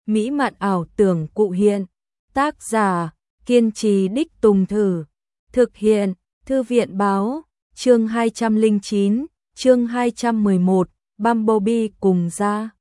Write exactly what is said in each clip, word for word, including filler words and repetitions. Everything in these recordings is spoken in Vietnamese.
mỹ mạn ảo tưởng cụ hiện. Tác giả, kiên trì đích tùng thử. Thực hiện, Thư viện báo, chương hai trăm lẻ chín, chương hai trăm mười một, Bumblebee cùng ra.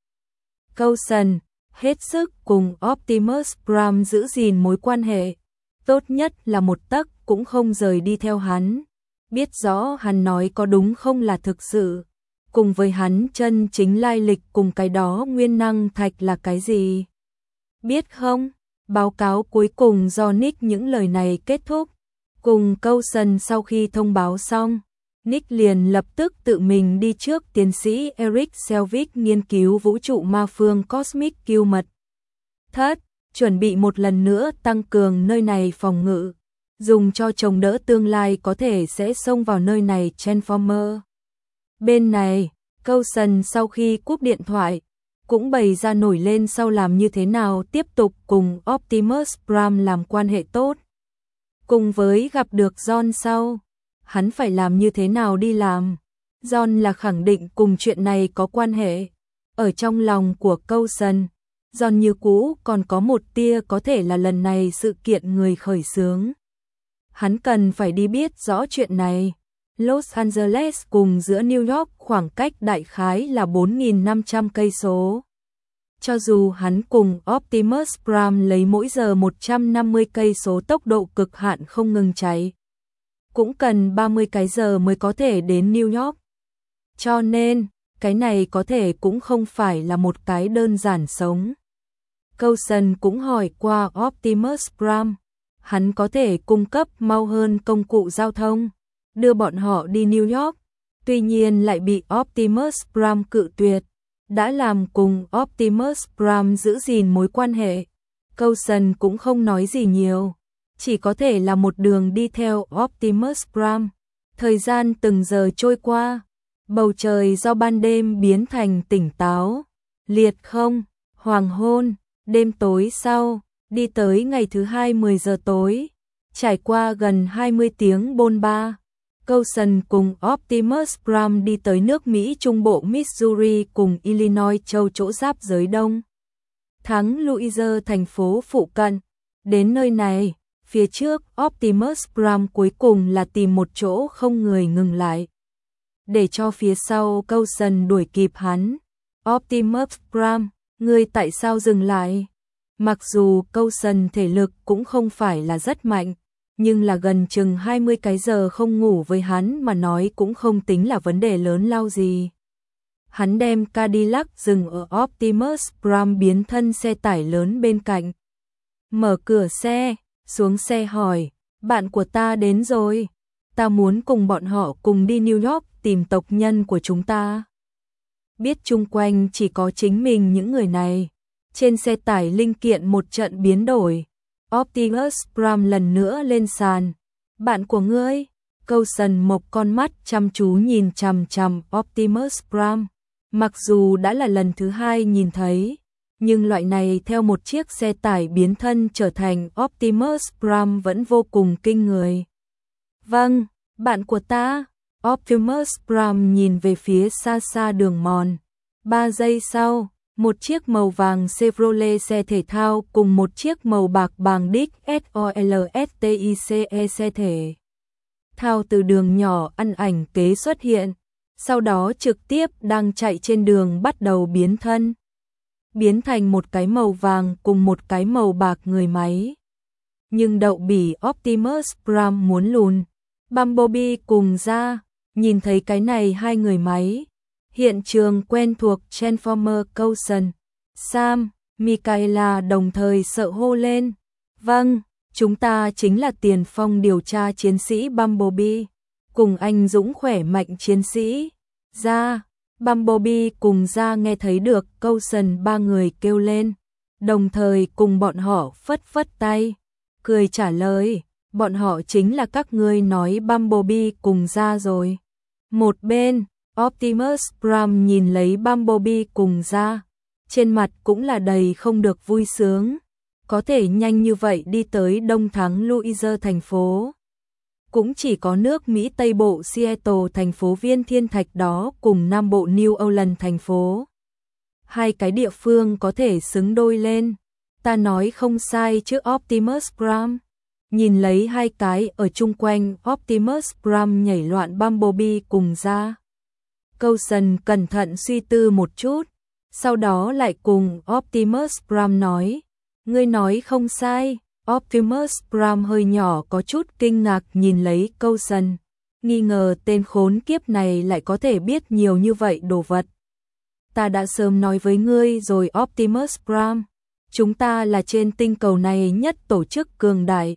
Coulson, hết sức cùng Optimus Prime giữ gìn mối quan hệ. Tốt nhất là một tấc cũng không rời đi theo hắn. Biết rõ hắn nói có đúng không là thực sự. Cùng với hắn chân chính lai lịch cùng cái đó nguyên năng thạch là cái gì. Biết không? Báo cáo cuối cùng do Nick những lời này kết thúc. Cùng Coulson sau khi thông báo xong, Nick liền lập tức tự mình đi trước tiến sĩ Eric Selvig nghiên cứu vũ trụ ma phương Cosmic Q mật thất, chuẩn bị một lần nữa tăng cường nơi này phòng ngự, dùng cho chống đỡ tương lai có thể sẽ xông vào nơi này Transformer. Bên này, Coulson sau khi cúp điện thoại, cũng bày ra nổi lên sau làm như thế nào tiếp tục cùng Optimus Prime làm quan hệ tốt. Cùng với gặp được John sau, hắn phải làm như thế nào đi làm. John là khẳng định cùng chuyện này có quan hệ. Ở trong lòng của Coulson, John như cũ còn có một tia có thể là lần này sự kiện người khởi xướng. Hắn cần phải đi biết rõ chuyện này. Los Angeles cùng giữa New York khoảng cách đại khái là bốn nghìn năm trăm cây số. Cho dù hắn cùng Optimus Prime lấy mỗi giờ một trăm năm mươi cây số tốc độ cực hạn không ngừng chạy, cũng cần ba mươi cái giờ mới có thể đến New York. Cho nên, cái này có thể cũng không phải là một cái đơn giản sống. Coulson cũng hỏi qua Optimus Prime, hắn có thể cung cấp mau hơn công cụ giao thông, đưa bọn họ đi New York, tuy nhiên lại bị Optimus Prime cự tuyệt. Đã làm cùng Optimus Prime giữ gìn mối quan hệ, Coulson cũng không nói gì nhiều, chỉ có thể là một đường đi theo Optimus Prime. Thời gian từng giờ trôi qua, bầu trời do ban đêm biến thành tỉnh táo, liệt không, hoàng hôn, đêm tối sau, đi tới ngày thứ hai mười giờ tối, trải qua gần hai mươi tiếng bôn ba. Coulson cùng Optimus Prime đi tới nước Mỹ Trung Bộ Missouri cùng Illinois châu chỗ giáp giới đông. Thắng Louisiana thành phố phụ cận. Đến nơi này, phía trước Optimus Prime cuối cùng là tìm một chỗ không người ngừng lại. Để cho phía sau Coulson đuổi kịp hắn. Optimus Prime, ngươi tại sao dừng lại? Mặc dù Coulson thể lực cũng không phải là rất mạnh, nhưng là gần chừng hai mươi cái giờ không ngủ với hắn mà nói cũng không tính là vấn đề lớn lao gì. Hắn đem Cadillac dừng ở Optimus Prime biến thân xe tải lớn bên cạnh. Mở cửa xe, xuống xe hỏi, bạn của ta đến rồi, ta muốn cùng bọn họ cùng đi New York tìm tộc nhân của chúng ta. Biết chung quanh chỉ có chính mình những người này, trên xe tải linh kiện một trận biến đổi. Optimus Prime lần nữa lên sàn. Bạn của ngươi? Coulson mộc con mắt chăm chú nhìn chằm chằm Optimus Prime. Mặc dù đã là lần thứ hai nhìn thấy, nhưng loại này theo một chiếc xe tải biến thân trở thành Optimus Prime vẫn vô cùng kinh người. Vâng, bạn của ta. Optimus Prime nhìn về phía xa xa đường mòn. Ba giây sau, một chiếc màu vàng Chevrolet xe thể thao cùng một chiếc màu bạc bàng đích SOLSTICE xe thể thao từ đường nhỏ ăn ảnh kế xuất hiện, sau đó trực tiếp đang chạy trên đường bắt đầu biến thân, biến thành một cái màu vàng cùng một cái màu bạc người máy. Nhưng đậu bỉ Optimus Prime muốn lùn, Bumblebee cùng ra, nhìn thấy cái này hai người máy. Hiện trường quen thuộc Transformer Coulson, Sam, Michaela đồng thời sợ hô lên. Vâng, chúng ta chính là tiền phong điều tra chiến sĩ Bumblebee, cùng anh dũng khỏe mạnh chiến sĩ. Ra, Bumblebee cùng ra nghe thấy được Coulson ba người kêu lên, đồng thời cùng bọn họ phất phất tay, cười trả lời, bọn họ chính là các ngươi nói Bumblebee cùng ra rồi. Một bên, Optimus Prime nhìn lấy Bumblebee cùng ra, trên mặt cũng là đầy không được vui sướng, có thể nhanh như vậy đi tới Đông Thắng Louisiana thành phố. Cũng chỉ có nước Mỹ Tây Bộ Seattle thành phố Viên Thiên Thạch đó cùng Nam Bộ New Orleans thành phố. hai cái địa phương có thể xứng đôi lên. Ta nói không sai chứ Optimus Prime. Nhìn lấy hai cái ở chung quanh Optimus Prime nhảy loạn Bumblebee cùng ra. Coulson cẩn thận suy tư một chút, sau đó lại cùng Optimus Prime nói, ngươi nói không sai. Optimus Prime hơi nhỏ có chút kinh ngạc nhìn lấy Coulson, nghi ngờ tên khốn kiếp này lại có thể biết nhiều như vậy đồ vật. Ta đã sớm nói với ngươi rồi Optimus Prime, chúng ta là trên tinh cầu này nhất tổ chức cường đại.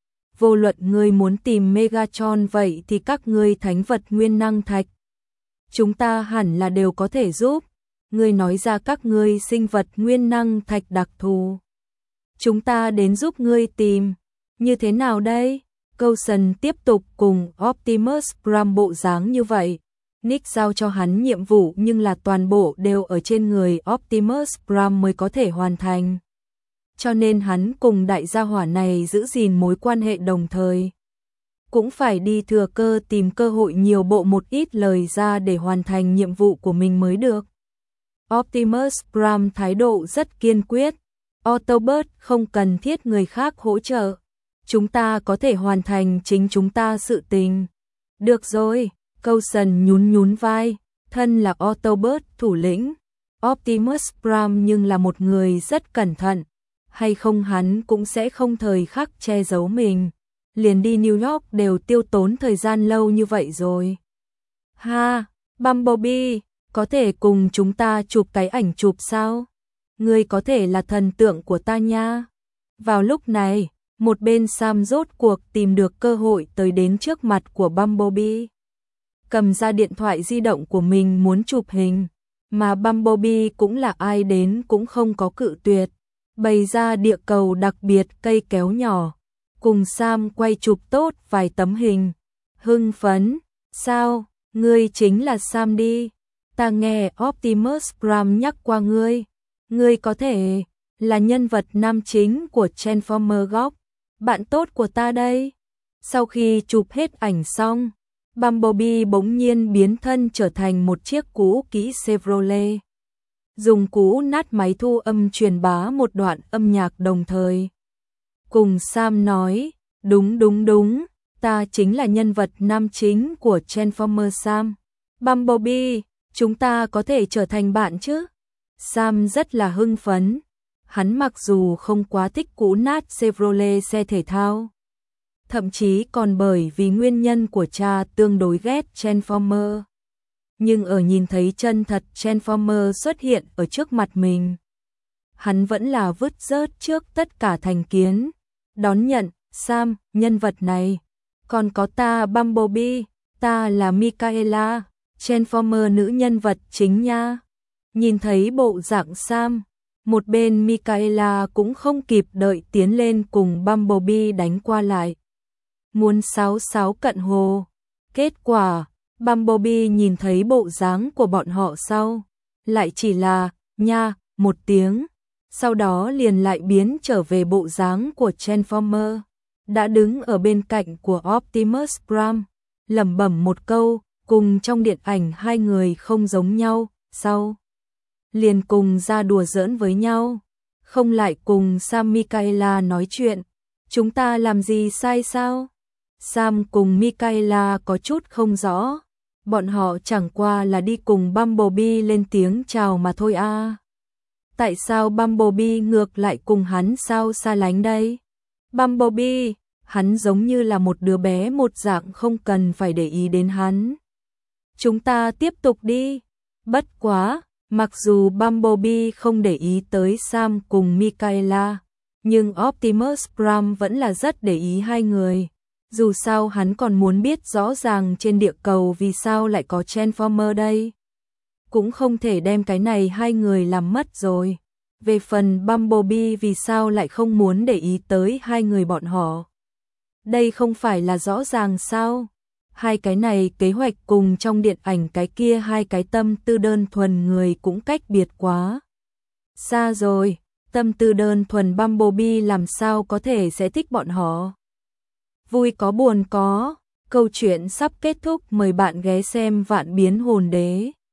Vô luận ngươi muốn tìm Megatron vậy thì các ngươi thánh vật nguyên năng thạch, chúng ta hẳn là đều có thể giúp. Ngươi nói ra các ngươi sinh vật nguyên năng thạch đặc thù, chúng ta đến giúp ngươi tìm. Như thế nào đây? Coulson tiếp tục cùng Optimus Prime bộ dáng như vậy. Nick giao cho hắn nhiệm vụ nhưng là toàn bộ đều ở trên người Optimus Prime mới có thể hoàn thành. Cho nên hắn cùng đại gia hỏa này giữ gìn mối quan hệ đồng thời. Cũng phải đi thừa cơ tìm cơ hội nhiều bộ một ít lời ra để hoàn thành nhiệm vụ của mình mới được. Optimus Prime thái độ rất kiên quyết. Autobot không cần thiết người khác hỗ trợ. Chúng ta có thể hoàn thành chính chúng ta sự tình. Được rồi, Coulson nhún nhún vai, thân là Autobot thủ lĩnh. Optimus Prime nhưng là một người rất cẩn thận. Hay không hắn cũng sẽ không thời khắc che giấu mình. Liền đi New York đều tiêu tốn thời gian lâu như vậy rồi. Ha, Bumblebee, có thể cùng chúng ta chụp cái ảnh chụp sao? Ngươi có thể là thần tượng của ta nha. Vào lúc này, một bên Sam rốt cuộc tìm được cơ hội tới đến trước mặt của Bumblebee. Cầm ra điện thoại di động của mình muốn chụp hình, mà Bumblebee cũng là ai đến cũng không có cự tuyệt. Bày ra địa cầu đặc biệt cây kéo nhỏ, cùng Sam quay chụp tốt vài tấm hình. Hưng phấn, sao, ngươi chính là Sam đi. Ta nghe Optimus Prime nhắc qua ngươi. Ngươi có thể là nhân vật nam chính của Transformer góc, bạn tốt của ta đây. Sau khi chụp hết ảnh xong, Bumblebee bỗng nhiên biến thân trở thành một chiếc cũ kỹ Chevrolet. Dùng cú nát máy thu âm truyền bá một đoạn âm nhạc đồng thời. Cùng Sam nói, đúng đúng đúng, ta chính là nhân vật nam chính của Transformer Sam. Bumblebee, chúng ta có thể trở thành bạn chứ? Sam rất là hưng phấn. Hắn mặc dù không quá thích cũ nát Chevrolet xe thể thao, thậm chí còn bởi vì nguyên nhân của cha tương đối ghét Transformer. Nhưng ở nhìn thấy chân thật Transformer xuất hiện ở trước mặt mình, hắn vẫn là vứt rớt trước tất cả thành kiến, đón nhận Sam, nhân vật này. Còn có ta Bumblebee, ta là Mikaela, Transformer nữ nhân vật chính nha. Nhìn thấy bộ dạng Sam, một bên Mikaela cũng không kịp đợi tiến lên cùng Bumblebee đánh qua lại. Muốn sáo sáo cận hồ. Kết quả, Bumblebee nhìn thấy bộ dáng của bọn họ sau, lại chỉ là, nha, một tiếng. Sau đó liền lại biến trở về bộ dáng của Transformer. Đã đứng ở bên cạnh của Optimus Prime, lẩm bẩm một câu, cùng trong điện ảnh hai người không giống nhau, sau liền cùng ra đùa giỡn với nhau, không lại cùng Sam Mikaela nói chuyện. Chúng ta làm gì sai sao? Sam cùng Mikaela có chút không rõ, bọn họ chẳng qua là đi cùng Bumblebee lên tiếng chào mà thôi à. Tại sao Bumblebee ngược lại cùng hắn sao xa lánh đây? Bumblebee, hắn giống như là một đứa bé một dạng không cần phải để ý đến hắn. Chúng ta tiếp tục đi. Bất quá, mặc dù Bumblebee không để ý tới Sam cùng Mikaela, nhưng Optimus Prime vẫn là rất để ý hai người. Dù sao hắn còn muốn biết rõ ràng trên địa cầu vì sao lại có Transformer đây. Cũng không thể đem cái này hai người làm mất rồi. Về phần Bumblebee vì sao lại không muốn để ý tới hai người bọn họ. Đây không phải là rõ ràng sao? Hai cái này kế hoạch cùng trong điện ảnh cái kia hai cái tâm tư đơn thuần người cũng cách biệt quá xa rồi. Tâm tư đơn thuần Bumblebee làm sao có thể sẽ thích bọn họ. Vui có buồn có. Câu chuyện sắp kết thúc, mời bạn ghé xem Vạn Biến Hồn Đế.